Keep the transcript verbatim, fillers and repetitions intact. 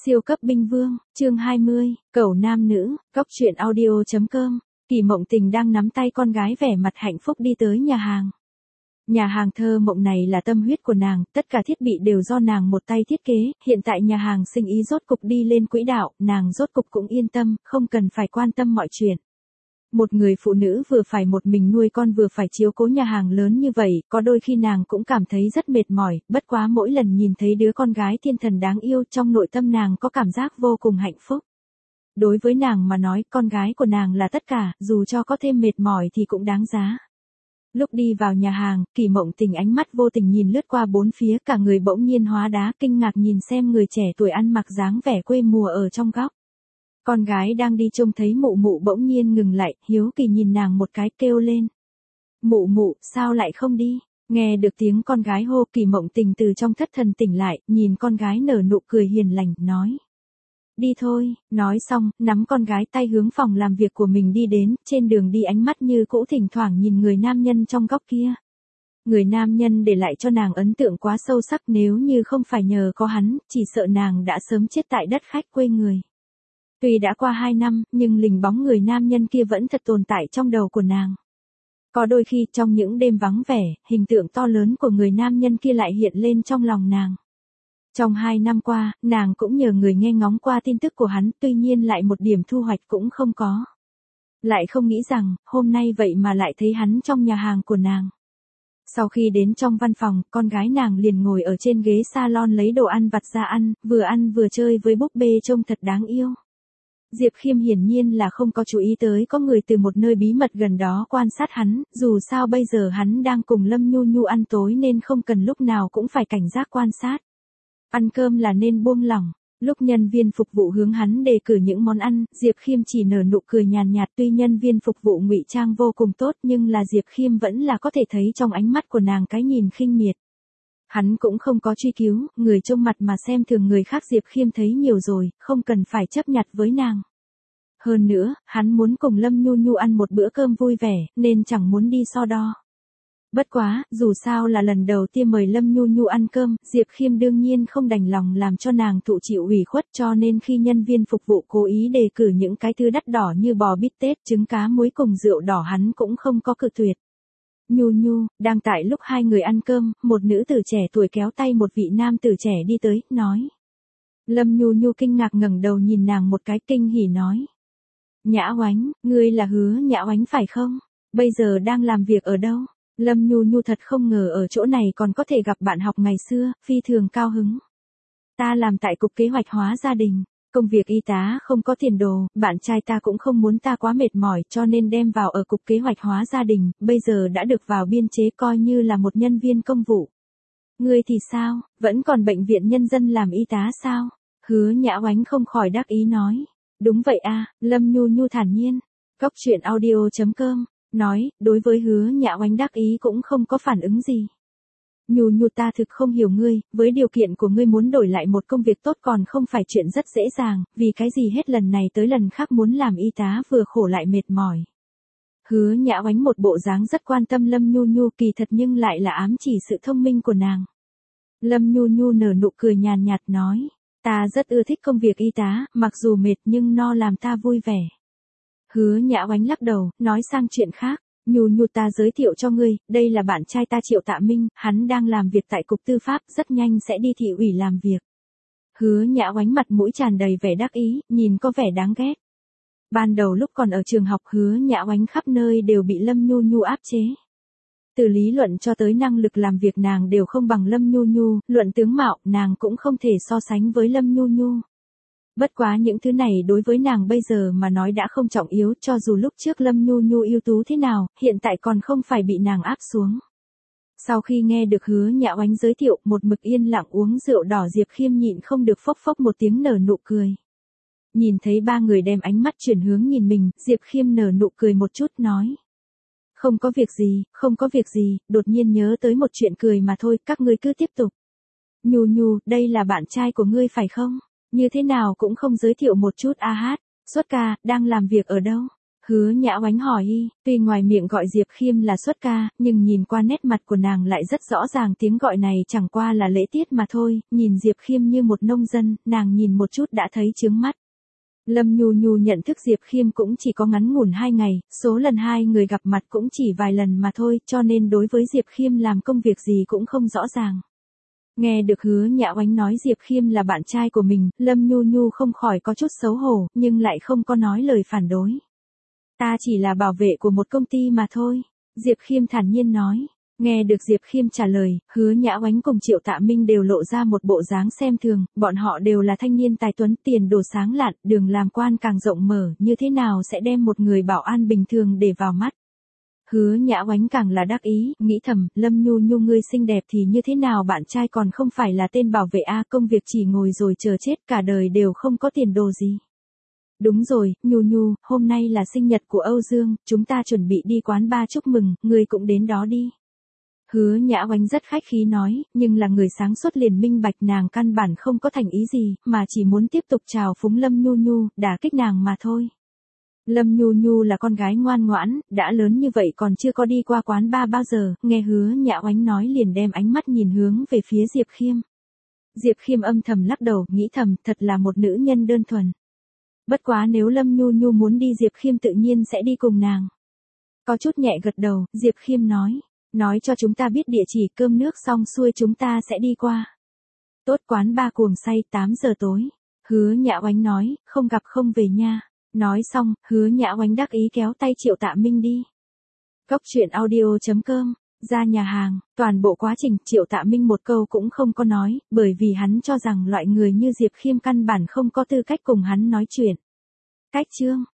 Siêu cấp binh vương, chương hai mươi, cẩu nam nữ, cóc truyện audio chấm com. Kỳ Mộng Tình đang nắm tay con gái vẻ mặt hạnh phúc đi tới nhà hàng. Nhà hàng thơ mộng này là tâm huyết của nàng, tất cả thiết bị đều do nàng một tay thiết kế, hiện tại nhà hàng sinh ý rốt cục đi lên quỹ đạo, nàng rốt cục cũng yên tâm, không cần phải quan tâm mọi chuyện. Một người phụ nữ vừa phải một mình nuôi con vừa phải chiếu cố nhà hàng lớn như vậy, có đôi khi nàng cũng cảm thấy rất mệt mỏi, bất quá mỗi lần nhìn thấy đứa con gái thiên thần đáng yêu trong nội tâm nàng có cảm giác vô cùng hạnh phúc. Đối với nàng mà nói, con gái của nàng là tất cả, dù cho có thêm mệt mỏi thì cũng đáng giá. Lúc đi vào nhà hàng, Kỳ Mộng Tình ánh mắt vô tình nhìn lướt qua bốn phía, cả người bỗng nhiên hóa đá, kinh ngạc nhìn xem người trẻ tuổi ăn mặc dáng vẻ quê mùa ở trong góc. Con gái đang đi trông thấy mụ mụ bỗng nhiên ngừng lại, hiếu kỳ nhìn nàng một cái kêu lên. Mụ mụ, sao lại không đi? Nghe được tiếng con gái hô, Kỳ Mộng Tình từ trong thất thần tỉnh lại, nhìn con gái nở nụ cười hiền lành, nói. Đi thôi, nói xong, nắm con gái tay hướng phòng làm việc của mình đi đến, trên đường đi ánh mắt như cũ thỉnh thoảng nhìn người nam nhân trong góc kia. Người nam nhân để lại cho nàng ấn tượng quá sâu sắc, nếu như không phải nhờ có hắn, chỉ sợ nàng đã sớm chết tại đất khách quê người. Tuy đã qua hai năm, nhưng lình bóng người nam nhân kia vẫn thật tồn tại trong đầu của nàng. Có đôi khi trong những đêm vắng vẻ, hình tượng to lớn của người nam nhân kia lại hiện lên trong lòng nàng. Trong hai năm qua, nàng cũng nhờ người nghe ngóng qua tin tức của hắn, tuy nhiên lại một điểm thu hoạch cũng không có. Lại không nghĩ rằng, hôm nay vậy mà lại thấy hắn trong nhà hàng của nàng. Sau khi đến trong văn phòng, con gái nàng liền ngồi ở trên ghế salon lấy đồ ăn vặt ra ăn, vừa ăn vừa chơi với búp bê trông thật đáng yêu. Diệp Khiêm hiển nhiên là không có chú ý tới có người từ một nơi bí mật gần đó quan sát hắn, dù sao bây giờ hắn đang cùng Lâm Nhu Nhu ăn tối nên không cần lúc nào cũng phải cảnh giác quan sát. Ăn cơm là nên buông lỏng. Lúc nhân viên phục vụ hướng hắn đề cử những món ăn, Diệp Khiêm chỉ nở nụ cười nhàn nhạt, tuy nhân viên phục vụ ngụy trang vô cùng tốt nhưng là Diệp Khiêm vẫn là có thể thấy trong ánh mắt của nàng cái nhìn khinh miệt. Hắn cũng không có truy cứu, người trông mặt mà xem thường người khác Diệp Khiêm thấy nhiều rồi, không cần phải chấp nhặt với nàng. Hơn nữa, hắn muốn cùng Lâm Nhu Nhu ăn một bữa cơm vui vẻ, nên chẳng muốn đi so đo. Bất quá, dù sao là lần đầu tiên mời Lâm Nhu Nhu ăn cơm, Diệp Khiêm đương nhiên không đành lòng làm cho nàng thụ chịu ủy khuất, cho nên khi nhân viên phục vụ cố ý đề cử những cái thứ đắt đỏ như bò bít tết, trứng cá muối cùng rượu đỏ hắn cũng không có cự tuyệt. Nhu Nhu, đang tại lúc hai người ăn cơm, một nữ tử trẻ tuổi kéo tay một vị nam tử trẻ đi tới, nói. Lâm Nhu Nhu kinh ngạc ngẩng đầu nhìn nàng một cái, kinh hỉ nói. Nhã Oánh, ngươi là Hứa Nhã Oánh phải không? Bây giờ đang làm việc ở đâu? Lâm Nhu Nhu thật không ngờ ở chỗ này còn có thể gặp bạn học ngày xưa, phi thường cao hứng. Ta làm tại cục kế hoạch hóa gia đình, công việc y tá không có tiền đồ, bạn trai ta cũng không muốn ta quá mệt mỏi cho nên đem vào ở cục kế hoạch hóa gia đình, bây giờ đã được vào biên chế coi như là một nhân viên công vụ. Ngươi thì sao, vẫn còn bệnh viện nhân dân làm y tá sao? Hứa Nhã Oánh không khỏi đắc ý nói. Đúng vậy a, Lâm Nhu Nhu thản nhiên. Cóc truyện audio chấm com. Nói, đối với Hứa Nhã Oánh đắc ý cũng không có phản ứng gì. Nhu Nhu ta thực không hiểu ngươi, với điều kiện của ngươi muốn đổi lại một công việc tốt còn không phải chuyện rất dễ dàng, vì cái gì hết lần này tới lần khác muốn làm y tá vừa khổ lại mệt mỏi. Hứa Nhã Oánh một bộ dáng rất quan tâm Lâm Nhu Nhu kỳ thật nhưng lại là ám chỉ sự thông minh của nàng. Lâm Nhu Nhu nở nụ cười nhàn nhạt nói, ta rất ưa thích công việc y tá, mặc dù mệt nhưng nó làm ta vui vẻ. Hứa Nhã Oánh lắc đầu, nói sang chuyện khác, Nhu Nhu ta giới thiệu cho ngươi, đây là bạn trai ta Triệu Tạ Minh, hắn đang làm việc tại cục tư pháp, rất nhanh sẽ đi thị ủy làm việc. Hứa Nhã Oánh mặt mũi tràn đầy vẻ đắc ý, nhìn có vẻ đáng ghét. Ban đầu lúc còn ở trường học Hứa Nhã Oánh khắp nơi đều bị Lâm Nhu Nhu áp chế. Từ lý luận cho tới năng lực làm việc nàng đều không bằng Lâm Nhu Nhu, luận tướng mạo nàng cũng không thể so sánh với Lâm Nhu Nhu. Bất quá những thứ này đối với nàng bây giờ mà nói đã không trọng yếu, cho dù lúc trước Lâm Nhu Nhu ưu tú thế nào, hiện tại còn không phải bị nàng áp xuống. Sau khi nghe được Hứa Nhã Oánh giới thiệu, một mực yên lặng uống rượu đỏ Diệp Khiêm nhịn không được phốc phốc một tiếng nở nụ cười. Nhìn thấy ba người đem ánh mắt chuyển hướng nhìn mình, Diệp Khiêm nở nụ cười một chút nói. Không có việc gì, không có việc gì, đột nhiên nhớ tới một chuyện cười mà thôi, các ngươi cứ tiếp tục. Nhu Nhu, đây là bạn trai của ngươi phải không? Như thế nào cũng không giới thiệu một chút a hát, xuất ca, đang làm việc ở đâu? Hứa Nhã Oánh hỏi y, tuy ngoài miệng gọi Diệp Khiêm là xuất ca, nhưng nhìn qua nét mặt của nàng lại rất rõ ràng tiếng gọi này chẳng qua là lễ tiết mà thôi, nhìn Diệp Khiêm như một nông dân, nàng nhìn một chút đã thấy chướng mắt. Lâm Nhu Nhu nhận thức Diệp Khiêm cũng chỉ có ngắn ngủn hai ngày, số lần hai người gặp mặt cũng chỉ vài lần mà thôi, cho nên đối với Diệp Khiêm làm công việc gì cũng không rõ ràng. Nghe được Hứa Nhã Oánh nói Diệp Khiêm là bạn trai của mình, Lâm Nhu Nhu không khỏi có chút xấu hổ, nhưng lại không có nói lời phản đối. Ta chỉ là bảo vệ của một công ty mà thôi, Diệp Khiêm thản nhiên nói. Nghe được Diệp Khiêm trả lời, Hứa Nhã Oánh cùng Triệu Tạ Minh đều lộ ra một bộ dáng xem thường, bọn họ đều là thanh niên tài tuấn, tiền đồ sáng lạn, đường làm quan càng rộng mở, như thế nào sẽ đem một người bảo an bình thường để vào mắt. Hứa Nhã Oánh càng là đắc ý, nghĩ thầm, Lâm Nhu Nhu ngươi xinh đẹp thì như thế nào bạn trai còn không phải là tên bảo vệ a, công việc chỉ ngồi rồi chờ chết cả đời đều không có tiền đồ gì. Đúng rồi, Nhu Nhu, hôm nay là sinh nhật của Âu Dương, chúng ta chuẩn bị đi quán bar chúc mừng, ngươi cũng đến đó đi. Hứa Nhã Oánh rất khách khí nói, nhưng là người sáng suốt liền minh bạch nàng căn bản không có thành ý gì, mà chỉ muốn tiếp tục chào phúng Lâm Nhu Nhu, đả kích nàng mà thôi. Lâm Nhu Nhu là con gái ngoan ngoãn, đã lớn như vậy còn chưa có đi qua quán bar bao giờ, nghe Hứa Nhã Oánh nói liền đem ánh mắt nhìn hướng về phía Diệp Khiêm. Diệp Khiêm âm thầm lắc đầu, nghĩ thầm, thật là một nữ nhân đơn thuần. Bất quá nếu Lâm Nhu Nhu muốn đi Diệp Khiêm tự nhiên sẽ đi cùng nàng. Có chút nhẹ gật đầu, Diệp Khiêm nói, nói cho chúng ta biết địa chỉ, cơm nước xong xuôi chúng ta sẽ đi qua. Tốt, quán bar Cuồng Say, tám giờ tối. Hứa Nhã Oánh nói, không gặp không về nha. Nói xong, Hứa Nhã Oánh đắc ý kéo tay Triệu Tạ Minh đi. Cốc truyện audio chấm com, ra nhà hàng, toàn bộ quá trình Triệu Tạ Minh một câu cũng không có nói, bởi vì hắn cho rằng loại người như Diệp Khiêm căn bản không có tư cách cùng hắn nói chuyện. Cách chương